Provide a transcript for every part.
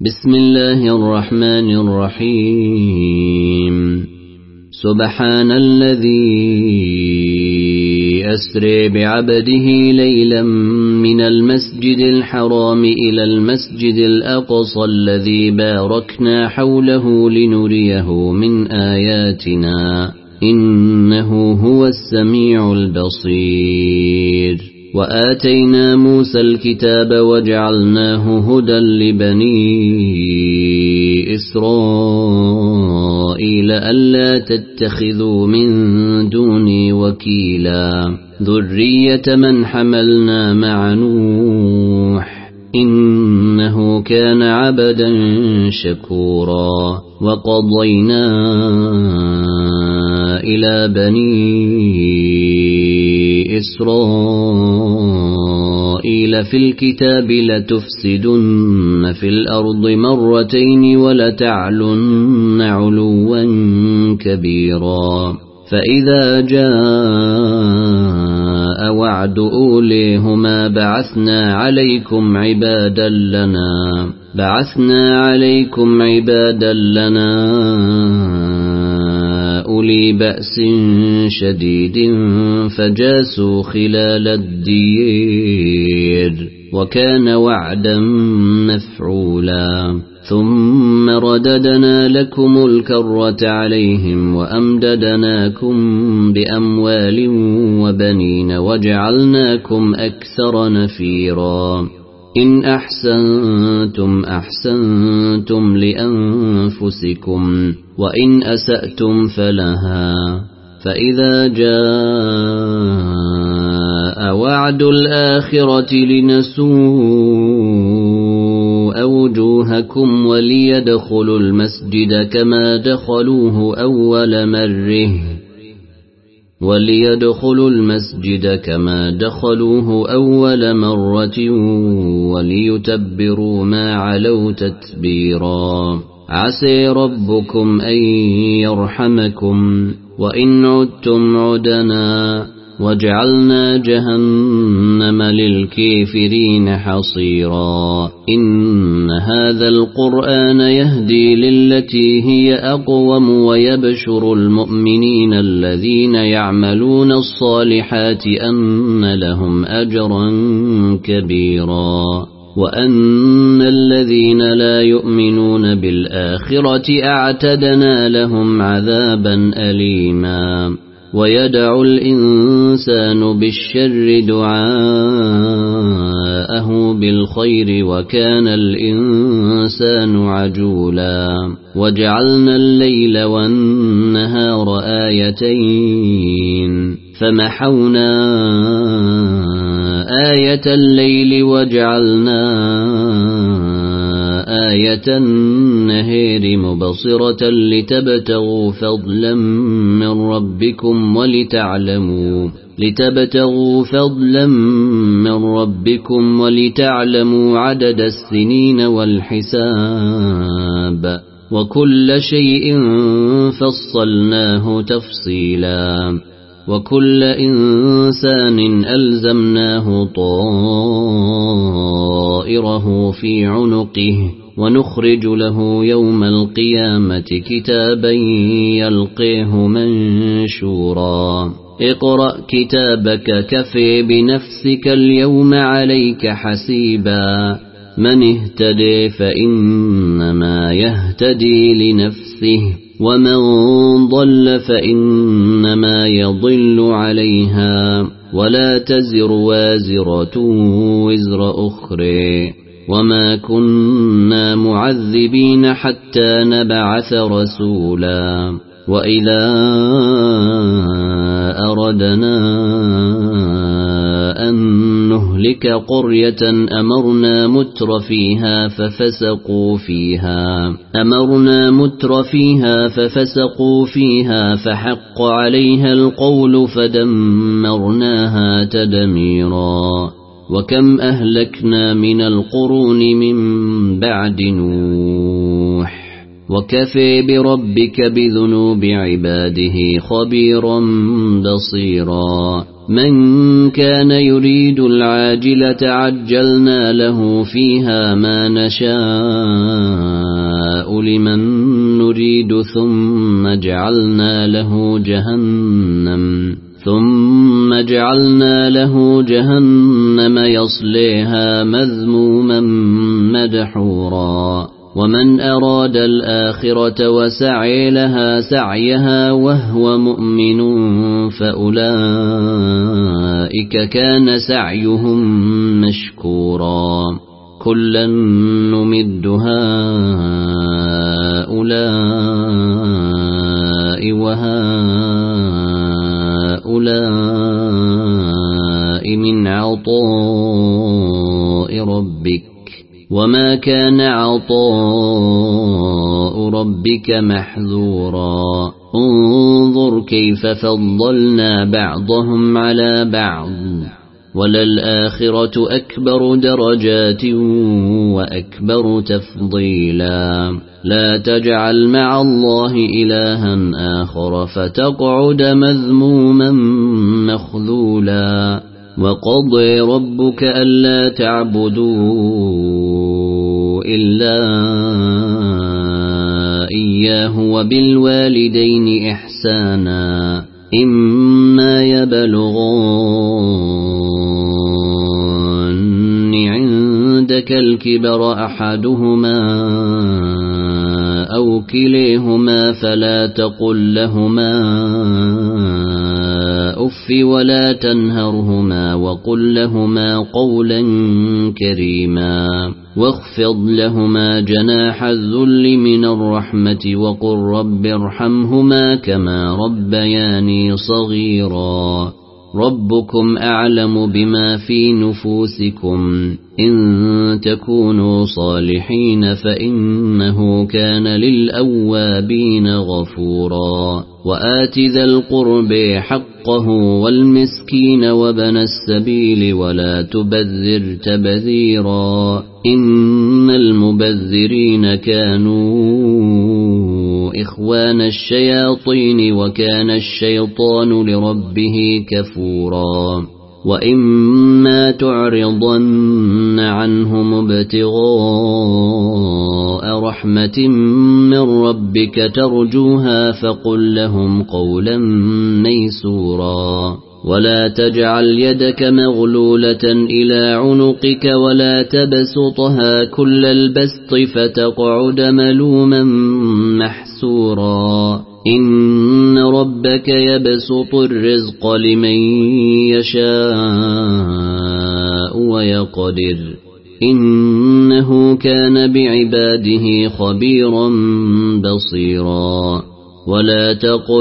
بسم الله الرحمن الرحيم سبحان الذي أسري بعبده ليلا من المسجد الحرام إلى المسجد الأقصى الذي باركنا حوله لنريه من آياتنا إنه هو السميع البصير وآتينا موسى الكتاب وجعلناه هدى لبني إسرائيل ألا تتخذوا من دوني وكيلا ذرية من حملنا مع نوح إنه كان عبدا شكورا وقضينا إلى بني إسرائيل في الكتاب لتفسدن في الأرض مرتين ولتعلن علوا كبيرا فإذا جاء وعد أوليهما بعثنا عليكم عبادا لنا أولي بأس شديد فجاسوا خلال الدير وكان وعدا مفعولا ثم رددنا لكم الكرة عليهم وأمددناكم بأموال وبنين وجعلناكم أكثر نفيرا إن أحسنتم لأنفسكم وإن أسأتم فلها فإذا جاء وعد الآخرة لنسوء وجوهكم وليدخلوا المسجد كما دخلوه أول مرة وليتبروا ما علوا تتبيرا عسى ربكم أن يرحمكم وإن عدتم عدنا وجعلنا جهنم للكافرين حصيرا إن هذا القرآن يهدي للتي هي أقوم ويبشر المؤمنين الذين يعملون الصالحات أن لهم أجرا كبيرا وأن الذين لا يؤمنون بالآخرة أعتدنا لهم عذابا أليما ويدعو الإنسان بالشر دعاءه بالخير وكان الإنسان عجولا وجعلنا الليل والنهار آيتين فمحونا آية الليل وجعلنا آية النهار مبصرة لتبتغوا فضلا من ربكم ولتعلموا عدد السنين والحساب وكل شيء فصلناه تفصيلا وكل إنسان ألزمناه طائره في عنقه ونخرج له يوم القيامة كتابا يلقيه منشورا اقرأ كتابك كفى بنفسك اليوم عليك حسيبا من اهتدي فإنما يهتدي لنفسه ومن ضل فإنما يضل عليها ولا تزر وازرة وزر أخرى وما كنا معذبين حتى نبعث رسولا وإذا أردنا أن نهلك قرية أمرنا متر فيها ففسقوا فيها فحق عليها القول فدمرناها تدميرا وكم أهلكنا من القرون من بعد نوح وكفى بربك بذنوب عباده خبيرا بصيرا من كان يريد العاجلة عجلنا له فيها ما نشاء لمن نريد ثم جعلنا له جهنم يصليها مذموما مدحورا ومن أراد الآخرة وسعي لها سعيها وهو مؤمن فأولئك كان سعيهم مشكورا كلا نمد هؤلاء وهؤلاء من عطاء ربك وما كان عطاء ربك محذورا انظر كيف فضلنا بعضهم على بعض وللآخرة أكبر درجات وأكبر تفضيلا لا تجعل مع الله إلها آخر فتقعد مذموما مخذولا وقضى ربك ألا تعبدوا إلا إياه وبالوالدين إحسانا إما يبلغن عندك الكبر أحدهما أو كليهما فلا تقل لهما أف ولا تنهرهما وقل لهما قولا كريما واخفض لهما جناح الذل من الرحمة وقل رب ارحمهما كما ربياني صغيرا ربكم أعلم بما في نفوسكم إن تكونوا صالحين فإنه كان للأوابين غفورا وآت ذا القرب حقه والمسكين وابن السبيل ولا تبذر تبذيرا إن المبذرين كانوا إخوان الشياطين وكان الشيطان لربه كفورا وإما تعرضن عنهم ابتغاء رحمة من ربك ترجوها فقل لهم قولا ميسورا ولا تجعل يدك مغلولة إلى عنقك ولا تبسطها كل البسط فتقعد ملوما محسورا إن ربك يبسط الرزق لمن يشاء ويقدر إنه كان بعباده خبيرا بصيرا ولا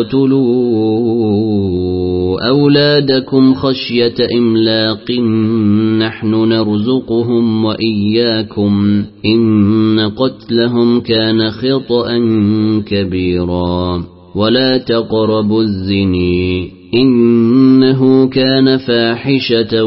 تقتلوا أولادكم خشية إملاق نحن نرزقهم وإياكم إن قتلهم كان خطأ كبيرا ولا تقربوا الزنا إنه كان فاحشة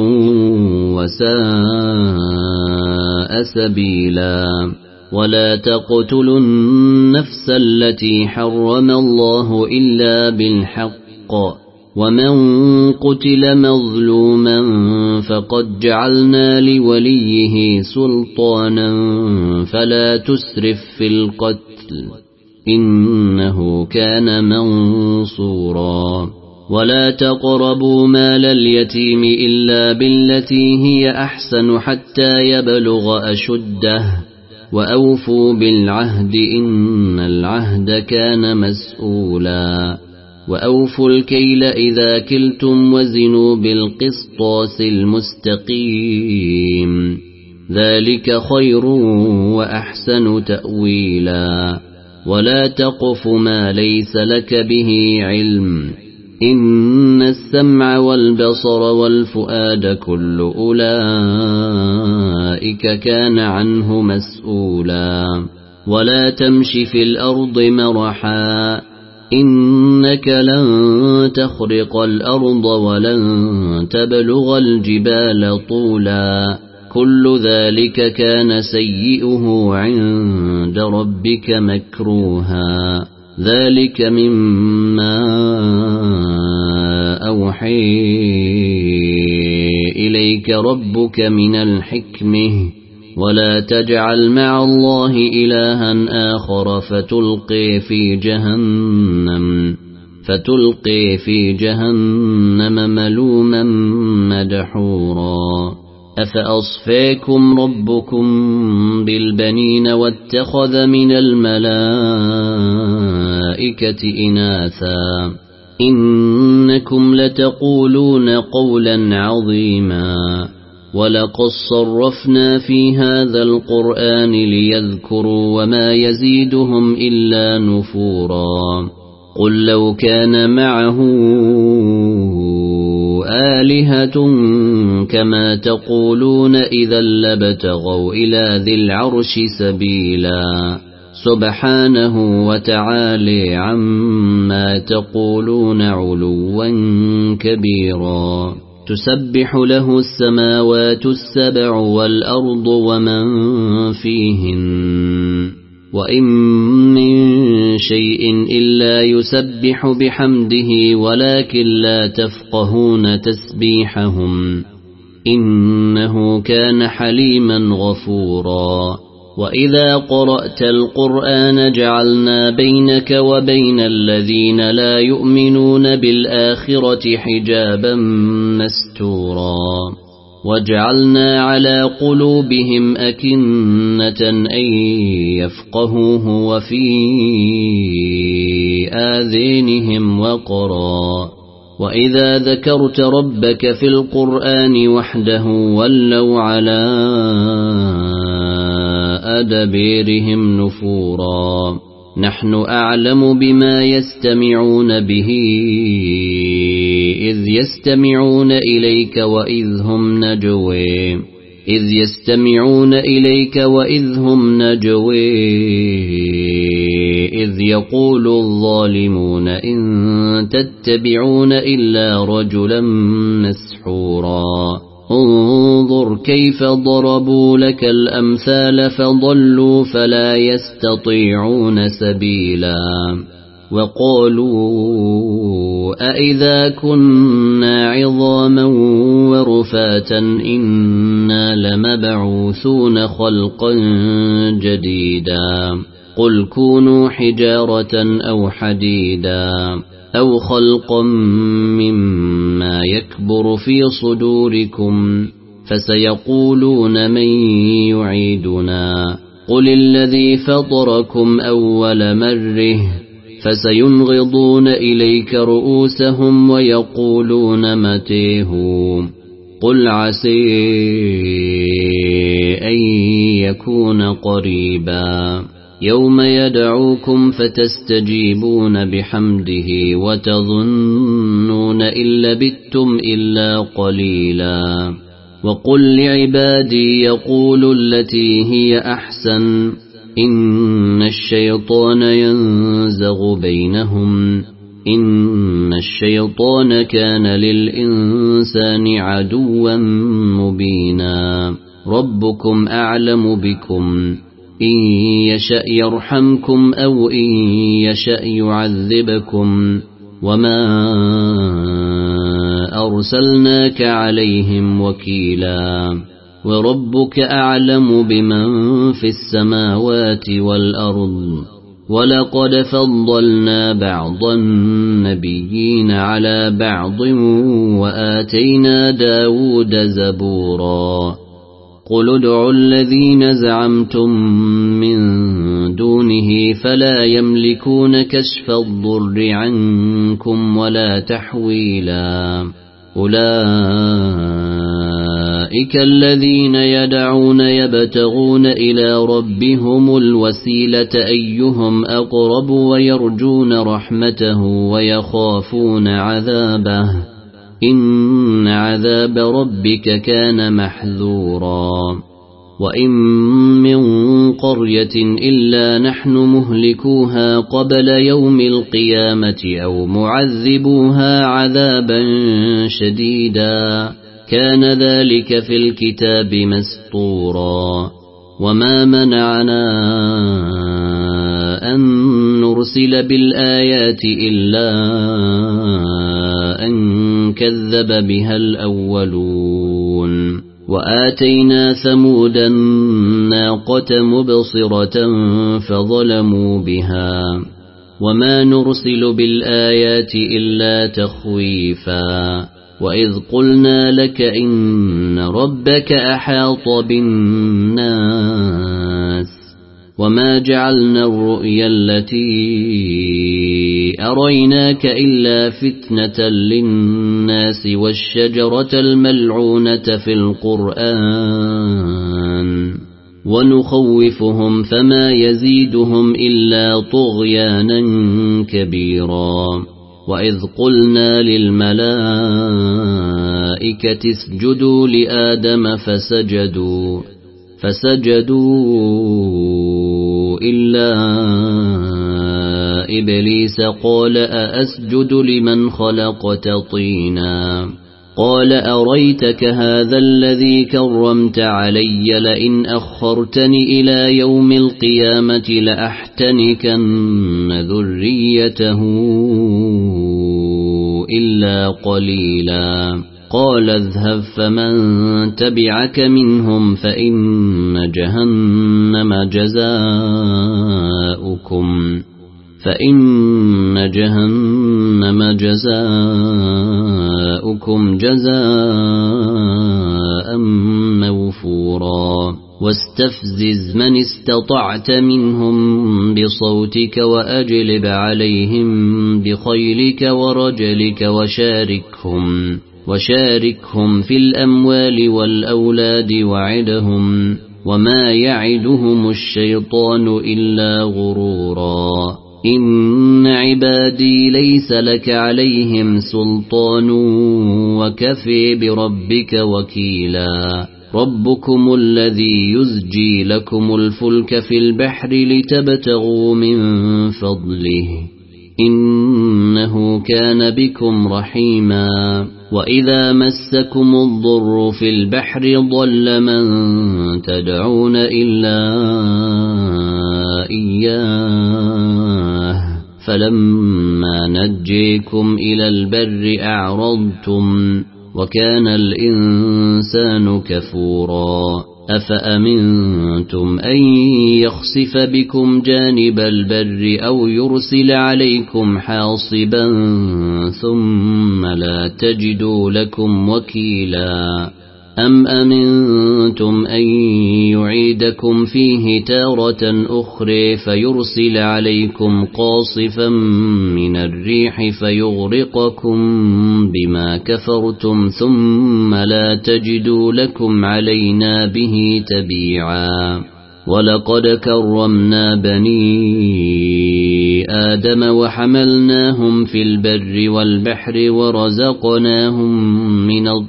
وساء سبيلا ولا تقتلوا النفس التي حرم الله إلا بالحق ومن قتل مظلوما فقد جعلنا لوليه سلطانا فلا تسرف في القتل إنه كان منصورا ولا تقربوا مال اليتيم إلا بالتي هي أحسن حتى يبلغ أشده وأوفوا بالعهد إن العهد كان مسؤولا وأوفوا الكيل إذا كلتم وزنوا بالقسطاس المستقيم ذلك خير وأحسن تأويلا ولا تقف ما ليس لك به علم إن السمع والبصر والفؤاد كل أولئك كان عنه مسؤولا ولا تمش في الأرض مرحا إنك لن تخرق الأرض ولن تبلغ الجبال طولا كل ذلك كان سيئه عند ربك مكروها ذلك مما أوحي إليك ربك من الحكمة ولا تجعل مع الله إلها آخر فتلقي في جهنم ملوما مدحورا أفأصفاكم ربكم بالبنين واتخذ من الملائكة إناثا إنكم لتقولون قولا عظيما ولقد صرفنا في هذا القرآن ليذكروا وما يزيدهم إلا نفورا قل لو كان معه آلهة كما تقولون إذا لابتغوا إلى ذي العرش سبيلا سبحانه وتعالى عما تقولون علوا كبيرا تسبح له السماوات السبع والأرض ومن فيهن وإن من شيء إلا يسبح بحمده ولكن لا تفقهون تسبيحهم إنه كان حليما غفورا وإذا قرأت القرآن جعلنا بينك وبين الذين لا يؤمنون بالآخرة حجابا مستورا وجعلنا على قلوبهم أكنة أن يفقهوه وفي آذانهم وقرا وإذا ذكرت ربك في القرآن وحده ولوا على أدبيرهم نفورا نحن أعلم بما يستمعون به إذ يستمعون إليك وإذ هم نجوي إذ يقول الظالمون إن تتبعون إلا رجلا مسحورا انظر كيف ضربوا لك الأمثال فضلوا فلا يستطيعون سبيلا وقالوا أإذا كنا عظاما ورفاتا إنا لمبعوثون خلقا جديدا قل كونوا حجارة أو حديدا أو خلقا مما يكبر في صدوركم فسيقولون من يعيدنا قل الذي فطركم أول مرة فسينغضون إليك رؤوسهم ويقولون متى هو قل عسى أن يكون قريبا يوم يدعوكم فتستجيبون بحمده وتظنون إن لبثتم إلا قليلا وقل لعبادي يقولوا التي هي أحسن إن الشيطان ينزغ بينهم إن الشيطان كان للإنسان عدوا مبينا ربكم أعلم بكم إن يشأ يرحمكم أو إن يشأ يعذبكم وما أرسلناك عليهم وكيلا وربك أعلم بمن في السماوات والأرض ولقد فضلنا بعض النبيين على بعض وآتينا داود زبورا قل ادعوا الذين زعمتم من دونه فلا يملكون كشف الضر عنكم ولا تحويلا أولئك الذين يدعون يبتغون إلى ربهم الوسيلة أيهم أقرب ويرجون رحمته ويخافون عذابه إن عذاب ربك كان محذورا وإن من قرية إلا نحن مهلكوها قبل يوم القيامة أو معذبوها عذابا شديدا كان ذلك في الكتاب مسطورا وما منعنا أن نرسل بالآيات إلا أن كذب بها الأولون وآتينا ثمود الناقة مبصرة فظلموا بها وما نرسل بالآيات إلا تخويفا وإذ قلنا لك إن ربك أحاط بالناس وما جعلنا الرؤيا التي أريناك إلا فتنة للناس والشجرة الملعونة في القرآن ونخوفهم فما يزيدهم إلا طغيانا كبيرا وإذ قلنا للملائكة اسجدوا لآدم فسجدوا إلا إبليس قال أأسجد لمن خلقت طينا قال أريتك هذا الذي كرمت علي لئن أخرتني إلى يوم القيامة لأحتنكن ذريته إلا قليلا قال اذهب فمن تبعك منهم فإن جهنم جزاؤكم جزاء موفورا واستفزز من استطعت منهم بصوتك وأجلب عليهم بخيلك ورجلك وشاركهم في الأموال والأولاد وعدهم وما يعدهم الشيطان إلا غرورا إن عبادي ليس لك عليهم سلطان وكفي بربك وكيلا ربكم الذي يزجي لكم الفلك في البحر لتبتغوا من فضله إنه كان بكم رحيما وإذا مسكم الضر في البحر ضل من تدعون إلا إياه فلما نجيكم إلى البر أعرضتم وكان الإنسان كفورا أفأمنتم أن يخسف بكم جانب البر أو يرسل عليكم حاصبا ثم لا تجدوا لكم وكيلا أم أمنتم أن يعيدكم فيه تارة أخرى فيرسل عليكم قاصفا من الريح فيغرقكم بما كفرتم ثم لا تجدوا لكم علينا به تبيعا ولقد كرمنا بني آدم وحملناهم في البر والبحر ورزقناهم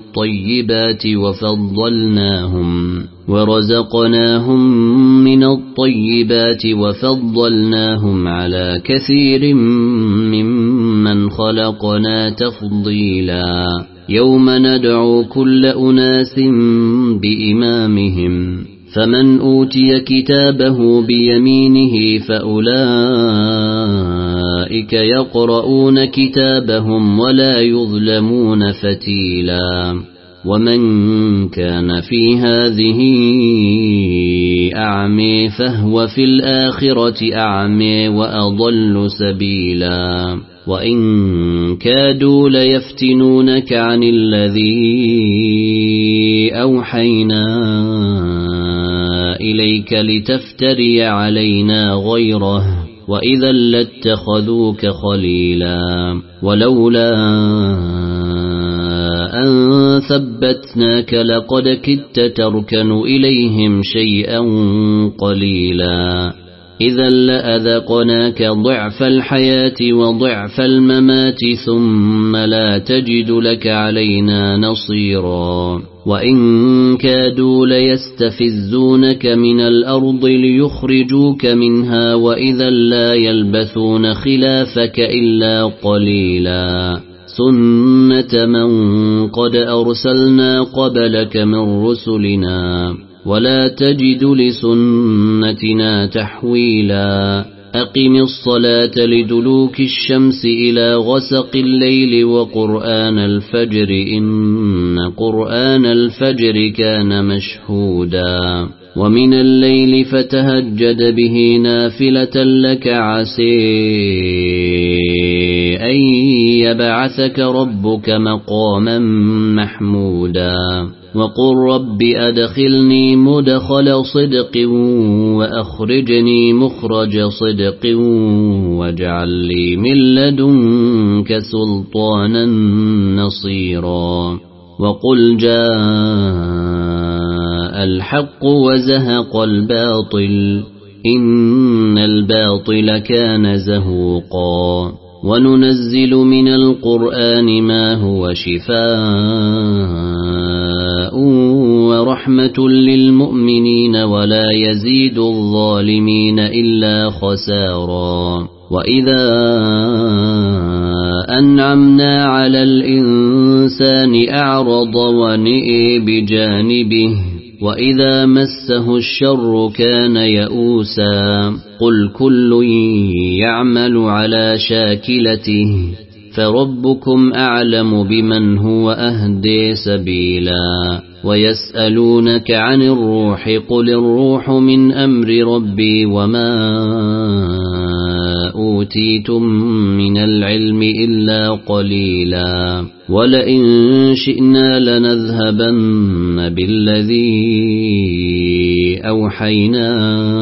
من الطيبات وفضلناهم على كثير ممن خلقنا تفضيلا يوم ندعو كل أناس بإمامهم فمن أوتي كتابه بيمينه فأولئك يقرؤون كتابهم ولا يظلمون فتيلا ومن كان في هذه أعمي فهو في الآخرة أعمي وأضل سبيلا وإن كادوا ليفتنونك عن الذي أوحينا إليك لتفتري علينا غيره وإذا لاتخذوك خليلا ولولا أن ثبتناك لقد كدت تركن إليهم شيئا قليلا إذا لأذقناك ضعف الحياة وضعف الممات ثم لا تجد لك علينا نصيرا وإن كادوا ليستفزونك من الأرض ليخرجوك منها وإذا لا يلبثون خلافك إلا قليلا سنة من قد أرسلنا قبلك من رسلنا ولا تجد لسنتنا تحويلا أقم الصلاة لدلوك الشمس إلى غسق الليل وقرآن الفجر إن قرآن الفجر كان مشهودا ومن الليل فتهجد به نافلة لك عسى أن يبعثك ربك مقاما محمودا وقل رب أدخلني مدخل صدق وأخرجني مخرج صدق واجعل لي من لدنك سلطانا نصيرا وقل جاء الحق وزهق الباطل إن الباطل كان زهوقا وننزل من القرآن ما هو شفاء ورحمة للمؤمنين ولا يزيد الظالمين إلا خسارا وإذا أنعمنا على الإنسان أعرض ونئي بجانبه وإذا مسه الشر كان يئوسا قل كل يعمل على شاكلته فربكم أعلم بمن هو أهدي سبيلا ويسألونك عن الروح قل الروح من أمر ربي وما أوتيتم من العلم إلا قليلا ولئن شئنا لنذهبن بالذي أوحينا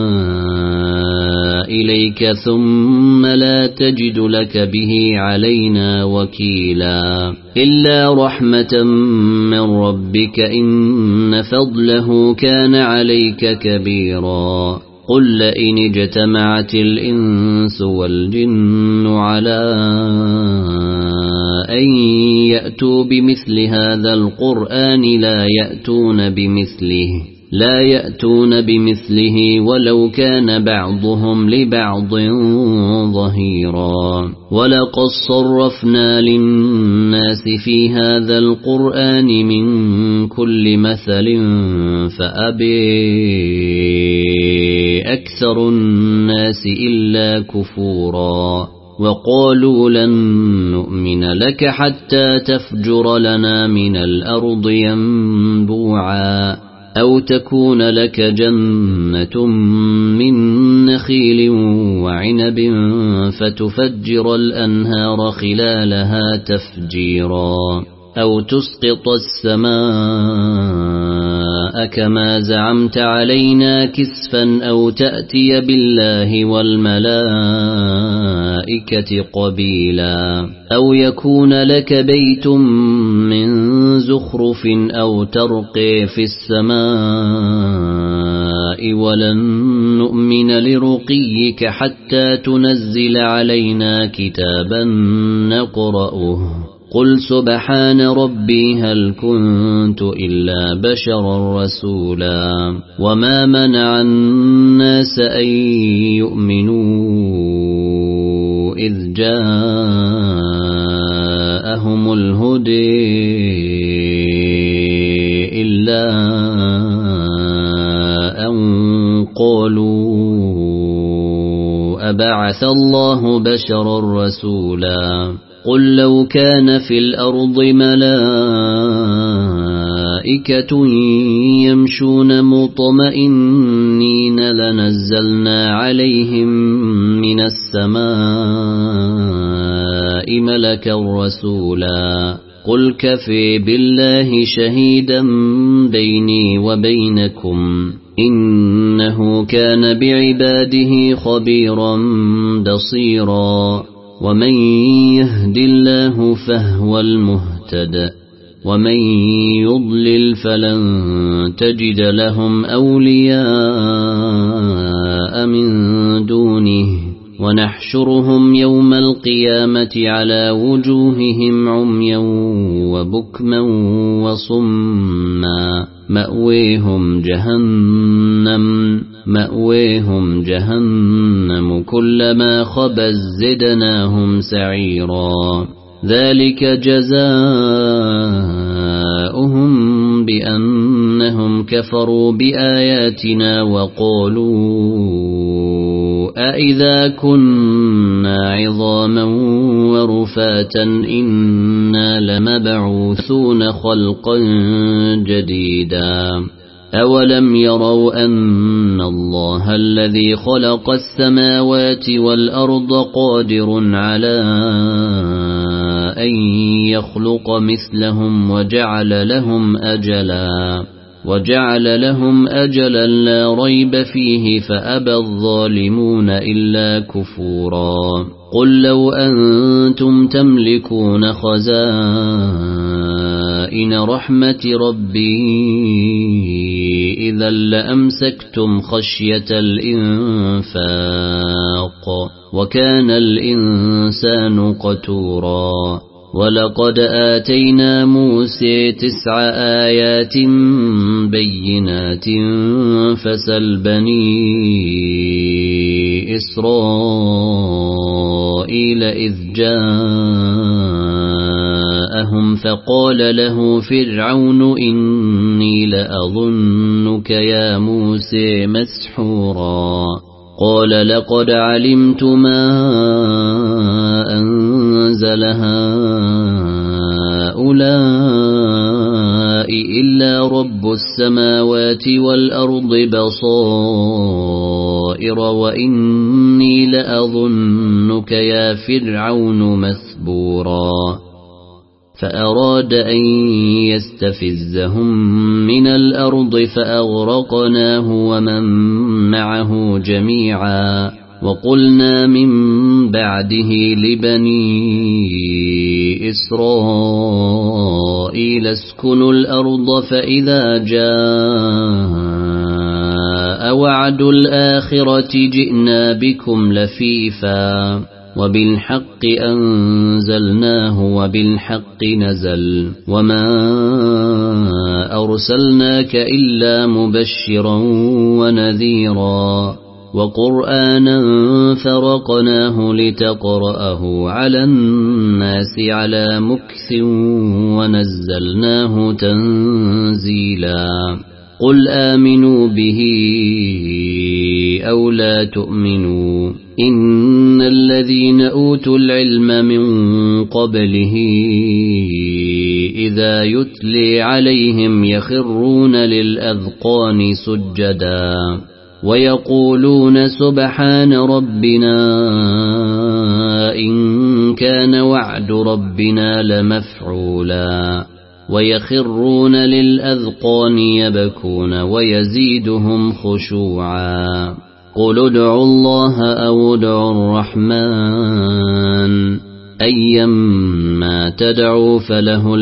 إليك ثم لا تجد لك به علينا وكيلا إلا رحمة من ربك إن فضله كان عليك كبيرا قل لئن اجتمعت الإنس والجن على أن يأتوا بمثل هذا القرآن لا يأتون بمثله ولو كان بعضهم لبعض ظهيرا ولقد صرفنا للناس في هذا القرآن من كل مثل فأبي أكثر الناس إلا كفورا وقالوا لن نؤمن لك حتى تفجر لنا من الأرض ينبوعا أو تكون لك جنة من نخيل وعنب فتفجر الأنهار خلالها تفجيرا أو تسقط السماء كما زعمت علينا كسفا أو تأتي بالله والملائكة قبيلا أو يكون لك بيت من زخرف أو ترقي في السماء ولن نؤمن لرقيك حتى تنزل علينا كتابا نقرأه قل سبحان ربي هل كنت إلا بشرا رسولا وما منع الناس أن يؤمنوا إذ جاءهم الهدي إلا أن قالوا أبعث الله بشرا رسولا قل لو كان في الأرض ملائكة يمشون مطمئنين لنزلنا عليهم من السماء ملكا رسولا قل كفي بالله شهيدا بيني وبينكم إنه كان بعباده خبيرا بصيرا ومن يهد الله فهو المهتد ومن يضلل فلن تجد لهم أولياء من دونه ونحشرهم يوم القيامة على وجوههم عميا وبكما وصما مأويهم جهنم كلما خبت زدناهم سعيرا ذلك جزاؤهم بأنهم كفروا بآياتنا وقالوا أإذا كنا عظاما ورفاتا إنا لمبعوثون خلقا جديدا أولم يروا أن الله الذي خلق السماوات والأرض قادر على أن يخلق مثلهم وجعل لهم أجلا لا ريب فيه فأبى الظالمون إلا كفورا قل لو أنتم تملكون خزائن رحمة ربي إذا لأمسكتم خشية الإنفاق وكان الإنسان قتورا ولقد آتينا موسى 9 آيات بينات فسل بني إسرائيل إذ جاءهم فقال له فرعون إني لأظنك يا موسى مسحورا قال لقد علمت ما أنزل هؤلاء إلا رب السماوات والأرض بصائر وإني لأظنك يا فرعون مثبورا فأراد أن يستفزهم من الأرض فأغرقناه ومن معه جميعا وقلنا من بعده لبني إسرائيل اسكنوا الأرض فإذا جاء وعد الآخرة جئنا بكم لفيفا وبالحق أنزلناه وبالحق نزل وما أرسلناك إلا مبشرا ونذيرا وقرآنا فرقناه لتقرأه على الناس على مكث ونزلناه تنزيلا قل آمنوا به أو لا تؤمنوا إن الذين أوتوا العلم من قبله إذا يتلي عليهم يخرون للأذقان سجدا ويقولون سبحان ربنا إن كان وعد ربنا لمفعولا ويخرون للأذقان يبكون ويزيدهم خشوعا قل ادعوا الله أو ادعوا الرحمن أيما تدعوا فله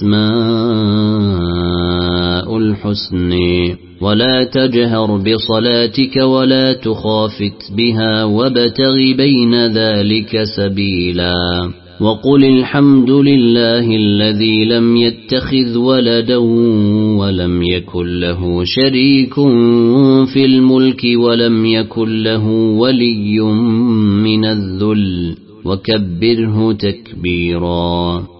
الأسماء الحسن ولا تجهر بصلاتك ولا تخافت بها وابتغ بين ذلك سبيلا وقل الحمد لله الذي لم يتخذ ولدا ولم يكن له شريك في الملك ولم يكن له ولي من الذل وكبره تكبيرا